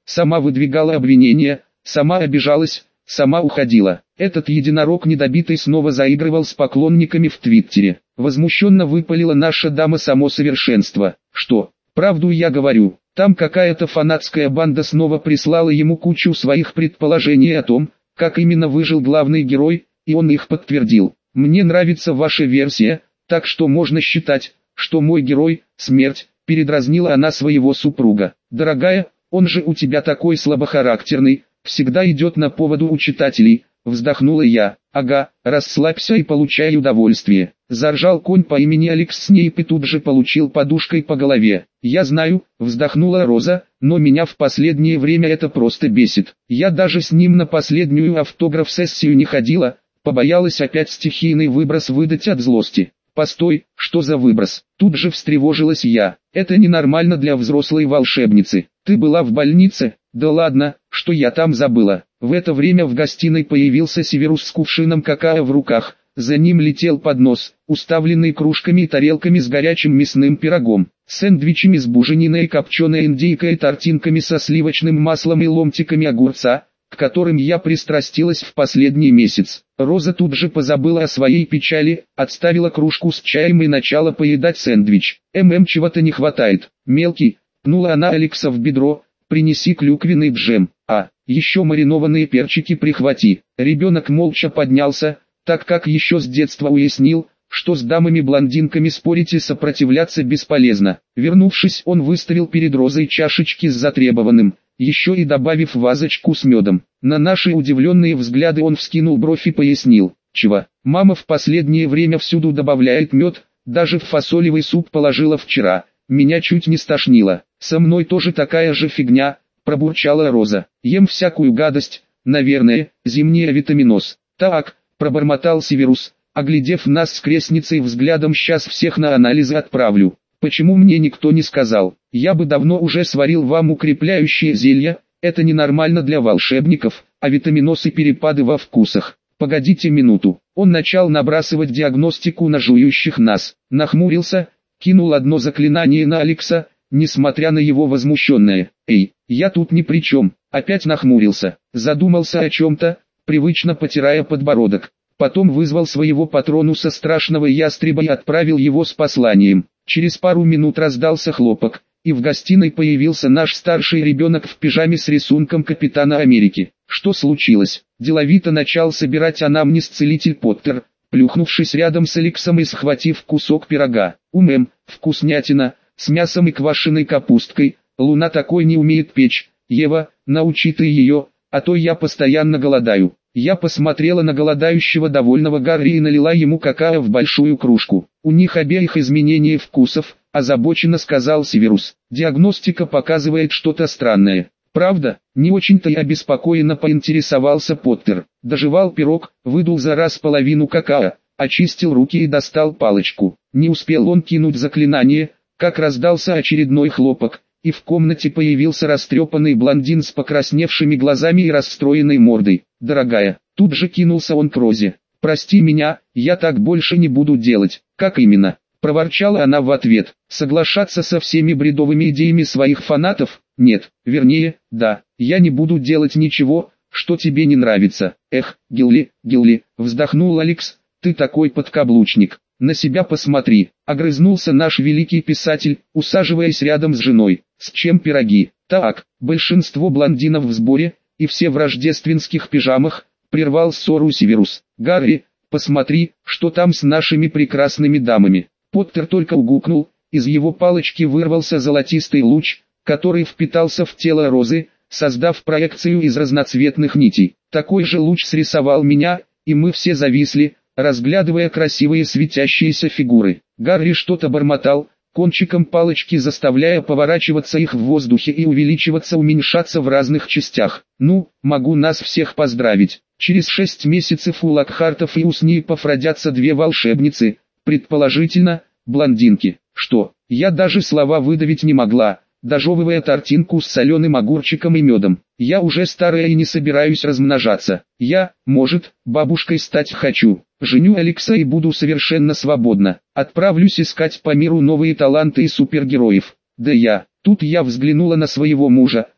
[SPEAKER 1] сама выдвигала обвинения, сама обижалась, сама уходила. Этот единорог недобитый снова заигрывал с поклонниками в Твиттере. Возмущенно выпалила наша дама само совершенство. Что, правду я говорю, там какая-то фанатская банда снова прислала ему кучу своих предположений о том, как именно выжил главный герой, и он их подтвердил. Мне нравится ваша версия, так что можно считать, что мой герой – смерть, передразнила она своего супруга. Дорогая, он же у тебя такой слабохарактерный, всегда идет на поводу у читателей, вздохнула я. Ага, расслабься и получай удовольствие. Заржал конь по имени Алекс Снейп и тут же получил подушкой по голове. Я знаю, вздохнула Роза, но меня в последнее время это просто бесит. Я даже с ним на последнюю автограф-сессию не ходила, побоялась опять стихийный выброс выдать от злости. Постой, что за выброс? Тут же встревожилась я. Это ненормально для взрослой волшебницы. Ты была в больнице? Да ладно, что я там забыла. В это время в гостиной появился Северус с кувшином какао в руках. За ним летел поднос, уставленный кружками и тарелками с горячим мясным пирогом, сэндвичами с бужениной, копченой индейкой и тортинками со сливочным маслом и ломтиками огурца, к которым я пристрастилась в последний месяц. Роза тут же позабыла о своей печали, отставила кружку с чаем и начала поедать сэндвич. Чего-то не хватает. Мелкий, пнула она Алекса в бедро, принеси клюквенный джем, еще маринованные перчики прихвати. Ребенок молча поднялся, так как еще с детства уяснил, что с дамами-блондинками спорить и сопротивляться бесполезно. Вернувшись, он выставил перед Розой чашечки с затребованным, еще и добавив вазочку с медом. На наши удивленные взгляды он вскинул бровь и пояснил: «Чего? Мама в последнее время всюду добавляет мед, даже в фасолевый суп положила вчера, меня чуть не стошнило». «Со мной тоже такая же фигня», – пробурчала Роза. «Ем всякую гадость, наверное, зимний авитаминоз». «Так», – пробормотал Северус, оглядев нас с крестницей взглядом, «сейчас всех на анализы отправлю». «Почему мне никто не сказал? Я бы давно уже сварил вам укрепляющее зелье, это ненормально для волшебников, а витаминоз и перепады во вкусах». «Погодите минуту». Он начал набрасывать диагностику на жующих нас, нахмурился, кинул одно заклинание на Алекса, несмотря на его возмущенное: «Эй, я тут ни при чем», опять нахмурился, задумался о чем-то, привычно потирая подбородок. Потом вызвал своего патронуса страшного ястреба и отправил его с посланием. Через пару минут раздался хлопок, и в гостиной появился наш старший ребенок в пижаме с рисунком Капитана Америки. «Что случилось?» – деловито начал собирать анамнез целитель Поттер, плюхнувшись рядом с Алексом и схватив кусок пирога. Вкуснятина, с мясом и квашеной капусткой, Луна такой не умеет печь. Ева, научи ты ее, а то я постоянно голодаю». Я посмотрела на голодающего довольного Гарри и налила ему какао в большую кружку. «У них обеих изменение вкусов», – озабоченно сказал Северус. «Диагностика показывает что-то странное». «Правда?» – не очень-то я обеспокоенно поинтересовался Поттер. Дожевал пирог, выдул за раз половину какао, очистил руки и достал палочку. Не успел он кинуть заклинание, как раздался очередной хлопок, и в комнате появился растрепанный блондин с покрасневшими глазами и расстроенной мордой. «Дорогая», тут же кинулся он к Розе. «Прости меня, я так больше не буду делать». «Как именно?» – проворчала она в ответ. «Соглашаться со всеми бредовыми идеями своих фанатов? Нет, вернее, да, я не буду делать ничего, что тебе не нравится». «Эх, Гилли, вздохнул Алекс, ты такой подкаблучник. На себя посмотри», — огрызнулся наш великий писатель, усаживаясь рядом с женой. «С чем пироги?» «Так, большинство блондинов в сборе, и все в рождественских пижамах», — прервал ссору Северус. «Гарри, посмотри, что там с нашими прекрасными дамами». Поттер только угукнул, из его палочки вырвался золотистый луч, который впитался в тело Розы, создав проекцию из разноцветных нитей. Такой же луч срисовал меня, и мы все зависли, разглядывая красивые светящиеся фигуры. Гарри что-то бормотал, кончиком палочки заставляя поворачиваться их в воздухе и уменьшаться в разных частях. «Ну, могу нас всех поздравить. Через 6 месяцев у Локхартов и у Снейпов родятся 2 волшебницы, предположительно, блондинки». «Что?» Я даже слова выдавить не могла, дожевывая тортинку с соленым огурчиком и медом. «Я уже старая и не собираюсь размножаться. Я, может, бабушкой стать хочу. Женю Алекса и буду совершенно свободна. Отправлюсь искать по миру новые таланты и супергероев». «Да я...» Тут я взглянула на своего мужа,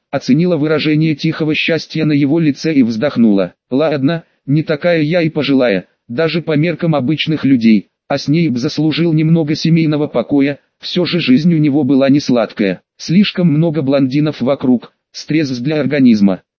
[SPEAKER 1] оценила выражение тихого счастья на его лице и вздохнула. Ладно, не такая я и пожилая, даже по меркам обычных людей, а Снейп заслужил немного семейного покоя, все же жизнь у него была не сладкая. Слишком много блондинов вокруг, стресс для организма.